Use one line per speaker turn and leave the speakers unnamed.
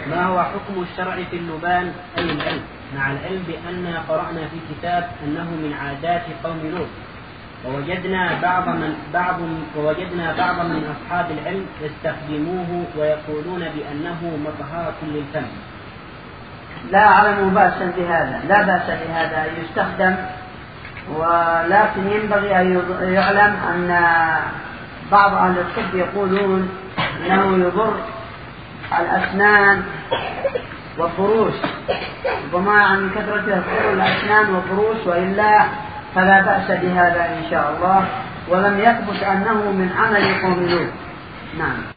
ما هو حكم الشرع في اللبان أي العلم، مع العلم بأننا قرأنا في كتاب أنه من عادات قوم لوط، ووجدنا بعضا من أصحاب العلم يستخدموه ويقولون بأنه مطهرة للفم؟
لا أعلم بأسا بهذا، لا بأس بهذا يستخدم، ولكن ينبغي أن يعلم أن بعض أهل الطب يقولون أنه يضر الأسنان والضروس، ومع من كثرته تضر الأسنان والضروس، وإلا فلا بأس بهذا إن شاء الله، ولم يثبت أنه من عمل قوم لوط. نعم.